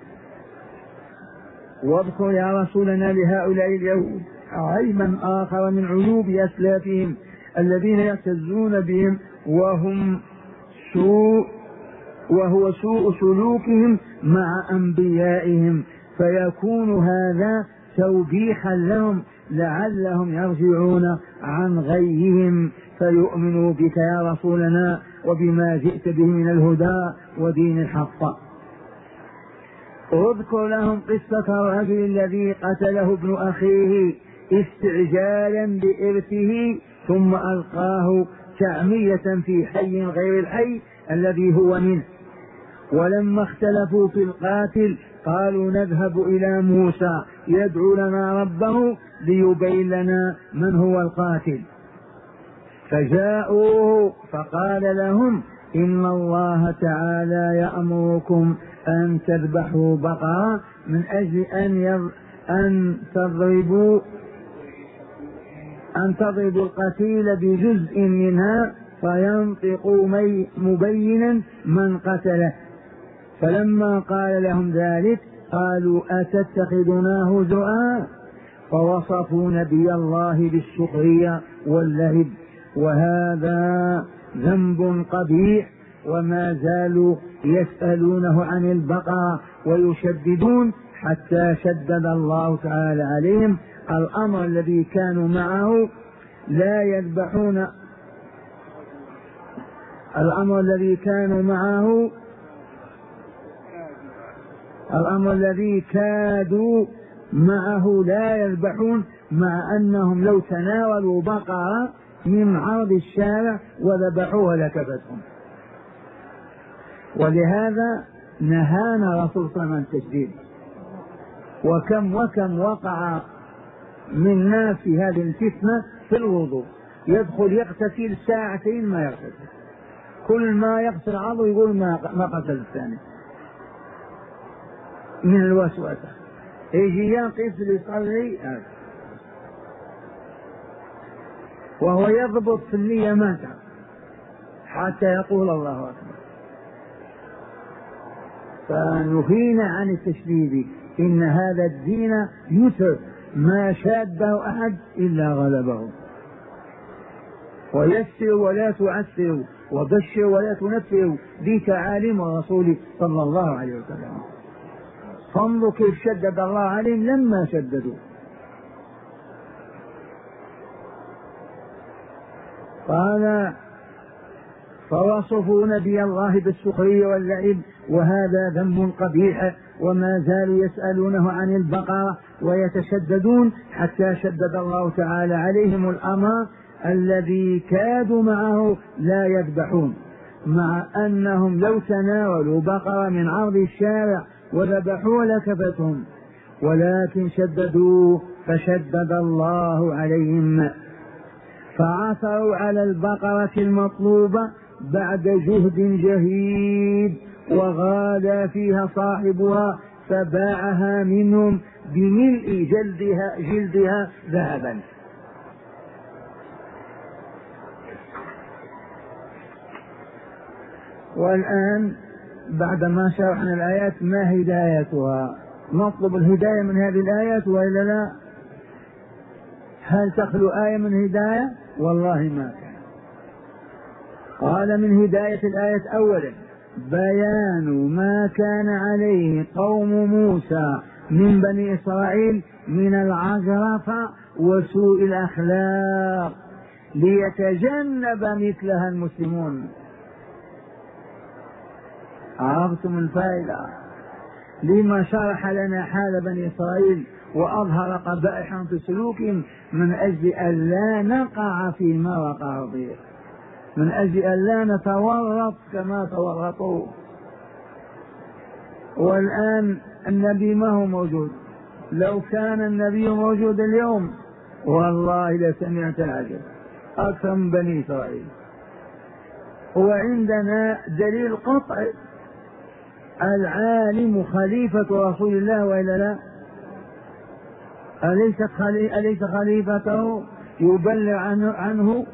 واذكر يا رسولنا لهؤلاء اليهود عيبا آخر من عيوب أسلافهم الذين يعتزون بهم وهم سوء وهو سوء سلوكهم مع أنبيائهم، فيكون هذا توبيخا لهم لعلهم يرجعون عن غيهم فيؤمنوا بك يا رسولنا وبما جئت به من الهدى ودين الحق. اذكر لهم قصة الرجل الذي قتله ابن أخيه استعجالا بإرثه ثم ألقاه تعمية في حي غير الحي الذي هو منه، ولما اختلفوا في القاتل قالوا نذهب إلى موسى يدعو لنا ربه ليبين لنا من هو القاتل، فجاءوه فقال لهم إن الله تعالى يأمركم أن تذبحوا بقرة من أجل أن, يض... أن تضربوا أن تضربوا القتيل بجزء منها فينطقوا مبينا من قتله. فلما قال لهم ذلك قالوا أتتخذنا هزؤا، فوصفوا نبي الله بالسخرية واللهب، وهذا ذنب قبيح. وما زالوا يسألونه عن البقرة ويشددون حتى شدد الله تعالى عليهم الأمر الذي كانوا معه لا يذبحون الأمر الذي كانوا معه، الأمر الذي كادوا معه لا يذبحون، مع أنهم لو تناولوا بقرة من عرض الشارع وذبحوها لكفتهم. ولهذا نهانا رسول صلى الله عليه وسلم عن التشديد. وكم وكم وقع من ناس في هذه الفتنة في الوضوء، يدخل يغتسل ساعتين ما يغتسل، كل ما يغسل عضو يقول ما قتل الثاني من الوسوسة، يجي يقف ليصلي وهو يضبط في النية متى حتى يقول الله أكبر. فنهينا عن التشديد، إن هذا الدين يسر، ما شاده أحد إلا غلبه. ويسر ولا تعسر، وبشر ولا تنفر، دي تعاليم الرسول صلى الله عليه وسلم. فانظر كيف شدد الله عليهم لما شددوا. قال فوصفوا نبي الله بالسخرية واللعب، وهذا ذنب قبيح، وما زالوا يسألونه عن البقرة ويتشددون حتى شدد الله تعالى عليهم الأمر الذي كادوا معه لا يذبحون، مع أنهم لو تناولوا بقرة من عرض الشارع وذبحوا لكفتهم، ولكن شددوا فشدد الله عليهم، فعثروا على البقرة المطلوبة بعد جهد جهيد، وغالى فيها صاحبها فباعها منهم بملء جلدها, جلدها ذهبا. والآن بعدما شرحنا الآيات ما هدايتها؟ نطلب الهداية من هذه الآيات وإلا لا؟ هل تخلو آية من هداية؟ والله ما كان. قال من هداية الآية أولا بيان ما كان عليه قوم موسى من بني إسرائيل من العجرفة وسوء الأخلاق، ليتجنب مثلها المسلمون. عرفتم الفائدة؟ لما شرح لنا حال بني إسرائيل وأظهر قبائح في سلوكهم، من أجل أن لا نقع فيما وقعوا فيه، من أجل أن لا نتورط كما تورطوا. والآن النبي ما هو موجود، لو كان النبي موجود اليوم والله لسمعت العجب أكثر من بني إسرائيل. وعندنا دليل قطع، العالم خليفة رسول الله وإلا لا؟ أليس أليس خليفته يبلغ عنه, عنه؟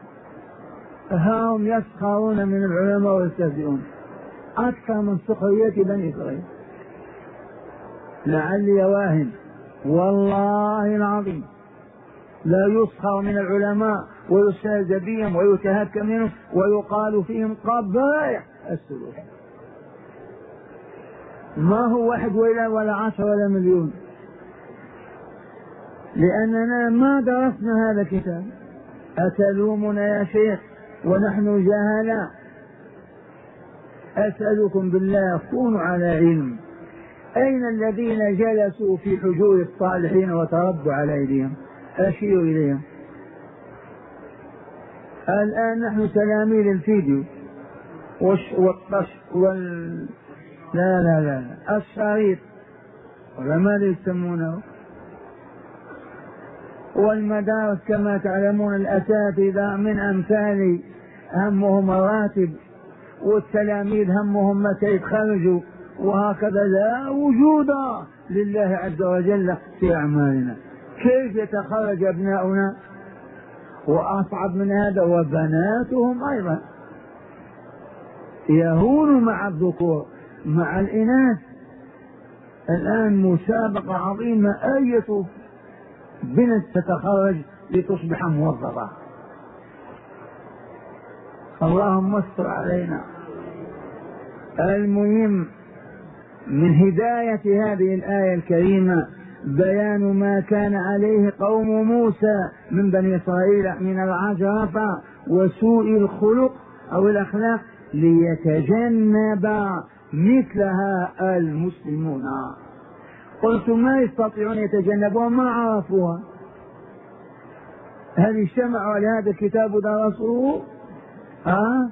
هم يسخرون من العلماء ويستهزئون أكثر من سخرية بني إسرائيل. لعلي واهن والله العظيم لا يسخر من العلماء ويستهزأ بهم ويتهكم منهم ويقال فيهم قبائح السلوك. ما هو واحد ولا ولا عشر ولا مليون، لأننا ما درسنا هذا الكتاب. أتلومنا يا شيخ ونحن جهلاء؟ أسألكم بالله كونوا على علم. أين الذين جلسوا في حجور الصالحين وتربوا على أيديهم؟ أشيروا إليهم. الآن نحن تلاميذ الفيديو والطش وال لا لا لا الشريط ولا ماذا يسمونه، والمدارس كما تعلمون الأساتذة من أمثال همهم الراتب، والتلاميذ همهم متى يتخرجوا، وهكذا لا وجود لله عز وجل في أعمالنا. كيف يتخرج أبناؤنا؟ وأصعب من هذا وبناتهم أيضا يهون مع الذكور مع الإناث. الآن مسابقة عظيمة، أية بنت تتخرج لتصبح موظفة. اللهم استر علينا. المهم من هداية هذه الآية الكريمة بيان ما كان عليه قوم موسى من بني إسرائيل من العجرفة وسوء الخلق أو الأخلاق ليتجنب مثلها المسلمون. قلت ما يستطيعون يتجنبوها، ما عرفوها. هل اجتمعوا على هذا الكتاب ودرسوه؟ ها؟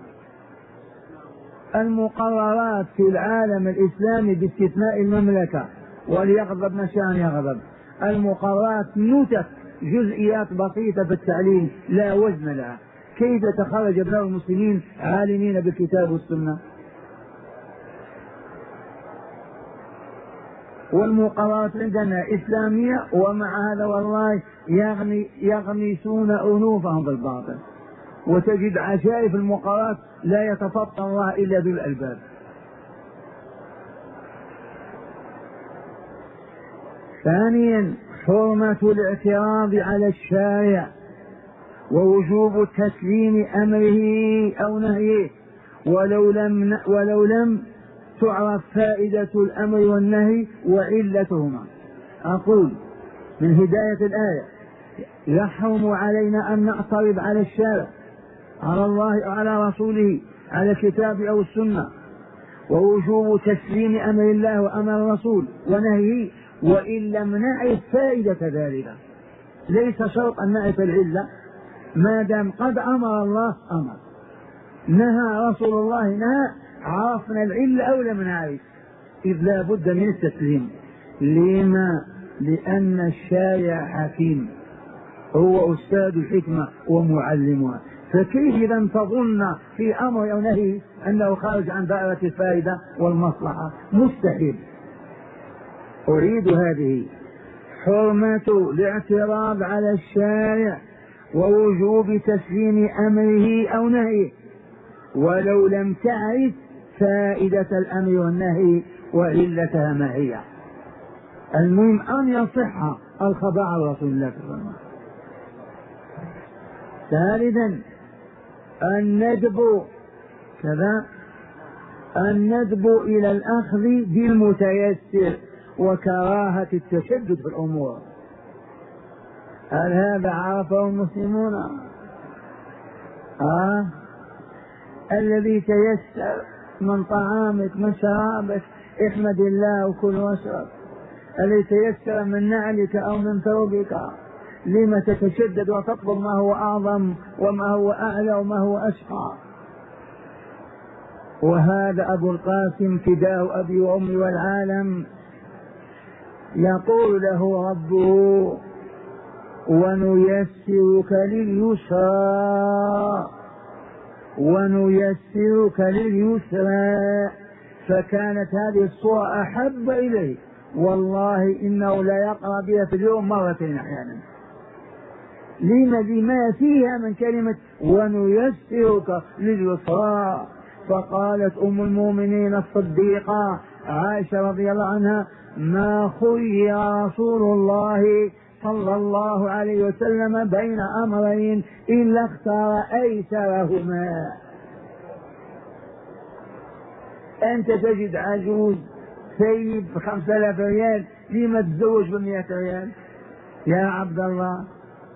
المقررات في العالم الإسلامي باستثناء المملكة وليغضب من شاء يغضب، المقررات نتف جزئيات بسيطة في التعليم لا وزن لها. كيف تخرج ابناء المسلمين عالمين بالكتاب والسنة؟ والمقررات عندنا إسلامية، ومع هذا والله يغني يغمسون أنوفهم بالباطل، وتجد عشائر المقررات لا يتفطن الله إلا بالألباب. ثانيا حرمة الاعتراض على الشارع ووجوب تسليم أمره أو نهيه ولو لم ولو لم تعرف فائدة الأمر والنهي وعلتهما. أقول من هداية الآية يحرم علينا أن نعترض على الشارع، على الله وعلى رسوله، على الكتاب أو السنة، ووجوب تسليم أمر الله وأمر الرسول ونهيه وإن لم نعرف فائدة ذلك. ليس شرط أن نعرف العلة، ما دام قد أمر الله أمر، نهى رسول الله نهى، عرفنا العلة أو لم نعرف، إذ لا بد من التسليم. لما؟ لأن الشارع حكيم، هو أستاذ الحكمة ومعلمها، فكيف إذا تظن في أمر أو نهي أنه خارج عن دائرة الفائدة والمصلحة؟ مستحيل. أريد هذه حرمة الاعتراض على الشارع ووجوب تسليم أمره أو نهيه ولو لم تعرف فائدة الأمر والنهي وعلتها ما هي. المهم أن يصح الخبر عن رسول الله صلى الله عليه وسلم. ثالثا الندب كذا الندب إلى الأخذ بالمتيسر وكراهة التشدد في الأمور. هل هذا عرفه المسلمون؟ آه الذي تيسر من طعامك من شرابك احمد الله وكل واشرب، الذي تيسر من نعلك أو من ثوبك لما تتشدد وتطلب ما هو أعظم وما هو أعلى وما هو أشقى؟ وهذا أبو القاسم فداه أبي وأمي والعالم يقول له ربه ونيسرك لليسرى ونيسرك لليسرى، فكانت هذه الصورة أحب إليه، والله إنه لا يقرأ بها في اليوم مرتين أحيانا. لما بما فيها من كلمة ونيسرك لليسرى. فقالت أم المؤمنين الصديقة عائشة رضي الله عنها ما خير رسول الله صلى الله عليه وسلم بين أمرين إلا اختار أيسرهما. أنت تجد عجوز سيد بخمسة آلاف ريال، لما تزوج بمئة ريال يا عبد الله؟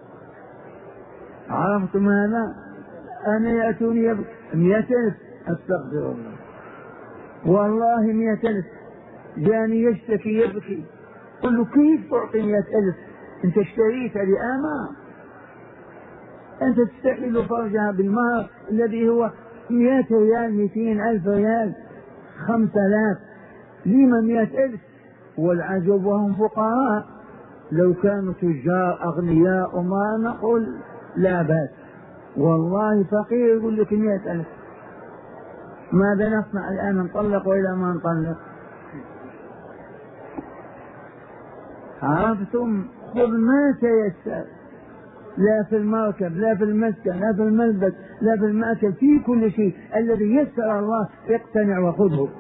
عرفتم هذا؟ أنا يأتوني مئة ألف، أستغفر الله، والله مئة ألف، جاني يشتكي يبكي، قل له كيف تعطي مئة ألف؟ أنت اشتريت لآما، أنت تستحل فرجها بالمهر الذي هو مئة ريال، مئتين ألف ريال، خمسة آلاف، لما مئة ألف؟ والعجب وهم فقراء، لو كانوا تجار أغنياء وما نقول لا بأس، والله فقير يقول لك مئة ألف. ماذا نصنع الآن؟ نطلق وإلى ما نطلق؟ عرفتم؟ خذ ما تيسر، لا في المركب لا في المسكن لا في الملبس لا في المأكل، في كل شيء الذي يسر الله اقتنع وخذه.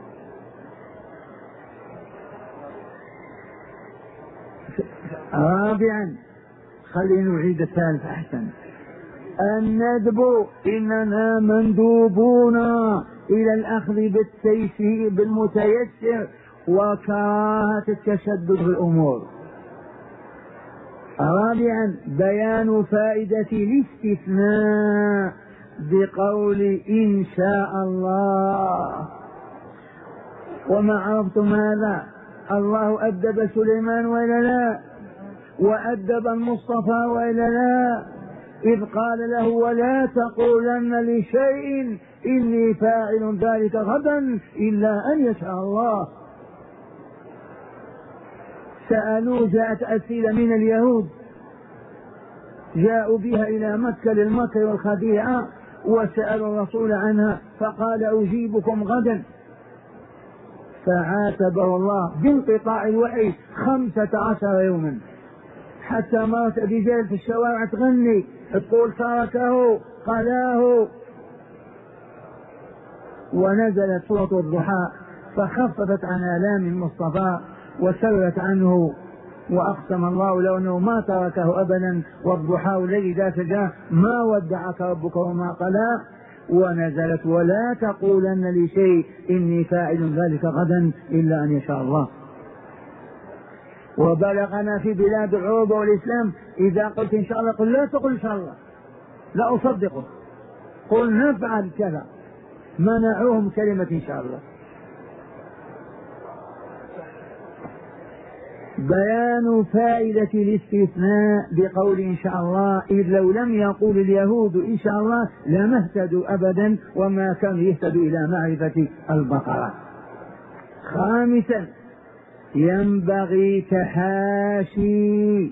رابعا خلينا نعيد الثالث أحسن. الندب إننا مندوبون إلى الأخذ بالتيسير بالمتيسر وكراهة التشدد في الأمور. رابعا بيان فائدة الاستثناء بقول إن شاء الله. وما عرفتم هذا؟ الله أدب سليمان وإلا لا؟ وأدب المصطفى وإلا لا؟ إذ قال له ولا تقولن لشيء إني فاعل ذلك غدا إلا أن يشاء الله. سألوه، جاءت أسئلة من اليهود جاءوا بها إلى مكة للمكر والخديعة وسألوا الرسول عنها فقال أجيبكم غدا. فعاتبه الله بانقطاع الوحي خمسة عشر يوما، حتى مرت رجال في الشوارع تغني تقول تركه قلاه. ونزلت سورة الضحى فخففت عن آلام المصطفى وسرت عنه، وأقسم الله لو أنه ما تركه أبدا، والضحى الذي ذا سجاه ما ودعك ربك وما قلى. ونزلت ولا تقولن لشيء إني فاعل ذلك غدا إلا أن يشاء الله. وبلغنا في بلاد العروبة والإسلام إذا قلت إن شاء الله قل لا تقل إن شاء الله، لا أصدقه، قل نفعل كذا. منعوهم كلمة إن شاء الله. بيان فائدة الاستثناء بقول إن شاء الله، إذ لو لم يقول اليهود إن شاء الله لما اهتدوا أبدا وما كانوا يهتدوا إلى معرفة البقرة. خامسا ينبغي تحاشي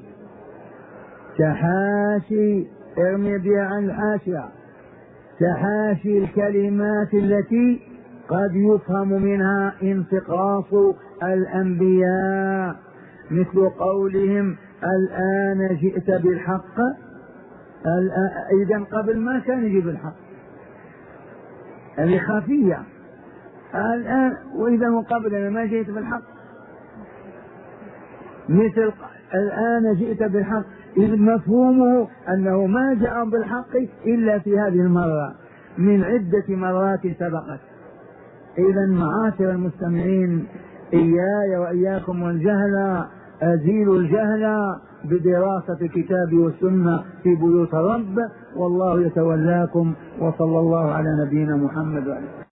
تحاشي ارمي بها عن الحاشية تحاشي الكلمات التي قد يفهم منها انتقاص الأنبياء، مثل قولهم الآن جئت بالحق. إذا قبل ما كان يجيب الحق، هذه خفية. الآن وإذا قبل ما جئت بالحق، مثل الآن جئت بالحق، إذ مفهومه أنه ما جاء بالحق إلا في هذه المرة من عدة مرات سبقت. إذا معاشر المستمعين، إياي وإياكم والجهل، أزيل الجهل بدراسة الكتاب والسنة في بيوت الرب، والله يتولاكم، وصلى الله على نبينا محمد وعلى